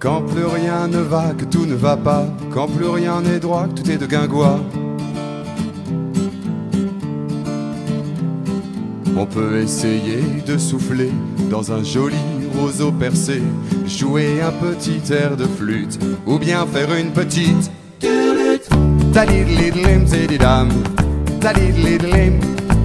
Quand plus rien ne va, que tout ne va pas, quand plus rien n'est droit, que tout est de guingois. On peut essayer de souffler dans un joli roseau percé, jouer un petit air de flûte, ou bien faire une petite talidlidlim tididam, talidlidlim,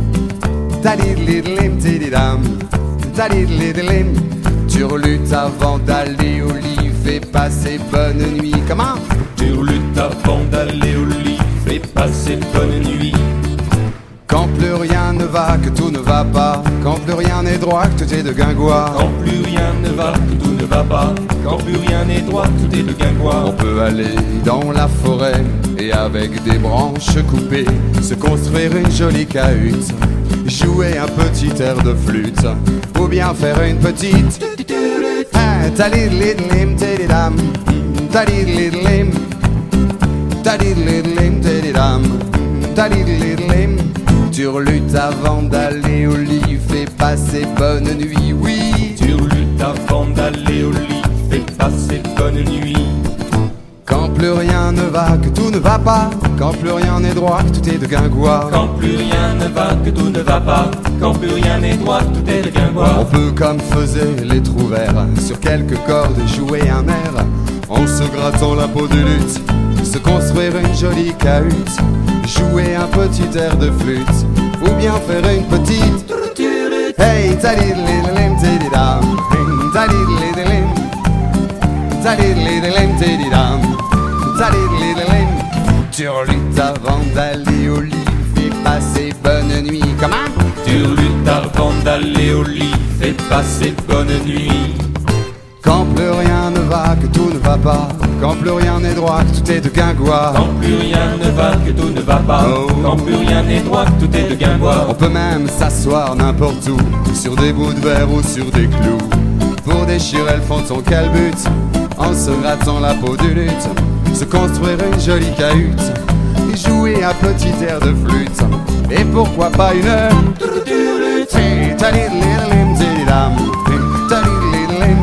talidlidlim tididam, talidlidlim. Turlute avant d'aller au lit, fais passer bonne nuit. Comment? Turlute avant d'aller au lit, fais passer bonne nuit. Quand plus rien ne va, que tout ne va pas, quand plus rien n'est droit, que tout est de guingois. Quand plus rien ne va, que tout ne va pas, quand plus rien n'est droit, tout est de guingois. On peut aller dans la forêt et avec des branches coupées se construire une jolie cahute, jouer un petit air de flûte, ou bien faire une petite talidlidlim tididam, talidlidlim, talidlidlim tididam, talidlidlim. Turlute avant d'aller au lit, fais passer bonne nuit, oui. Turlute avant d'aller au lit, fais passer bonne nuit. Quand plus rien ne va, que tout ne va pas, quand plus rien n'est droit, que tout est de guingois. Quand plus rien ne va, que tout ne va pas, quand plus rien n'est droit, tout est de guingois. On peut, comme faisaient les trouvères, sur quelques cordes jouer un air, en se grattant la peau du luth, se construire une jolie cahute, jouer un petit air de flûte, ou bien faire une petite hey talidlidlim tididam, talidlidlim, talidlidlim tididam, talidlidlim. Turlute avant d'aller au lit, fais passer bonne nuit. Comment? Turlute avant d'aller au lit, fais passer bonne nuit. Quand plus rien ne va, que tout ne va pas, quand plus rien n'est droit, que tout est de guingois. Quand plus rien ne va, que tout ne va pas, quand plus rien n'est droit, tout est de guingois. On peut même s'asseoir n'importe où, sur des bouts de verre ou sur des clous, pour déchirer le fond de son calbut, en se grattant la peau du luth, se construire une jolie cahute, et jouer un petit air de flûte, et pourquoi pas une heure talidlidlim tididam, talidlidlim,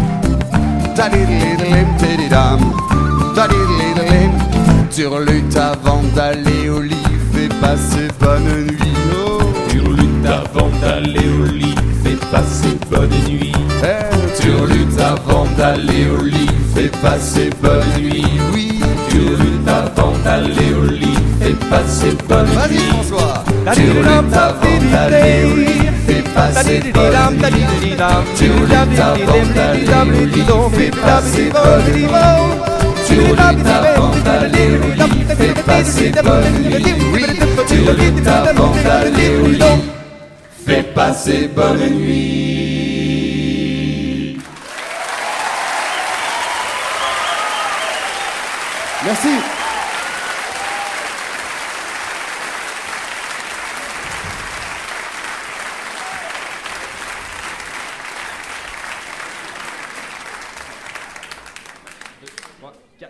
talidlidlim tididam, talidlidlim. Turlute avant d'aller au lit, fais passer bonne nuit. Oh. Turlute avant d'aller au lit, fais passer bonne nuit. Turlute avant d'aller au lit, fais passer bonne nuit. Oui. Turlute avant d'aller au lit, fais passer bonne nuit. Vas-y François. Turlute avant d'aller au lit, fais passer bonne nuit. Turlute avant d'aller au lit, fais passer bonne nuit. Turlute avant d'aller au lit, fais passer bonne nuit. Oui. Turlute avant d'aller au lit, fais passer bonne nuit. Merci.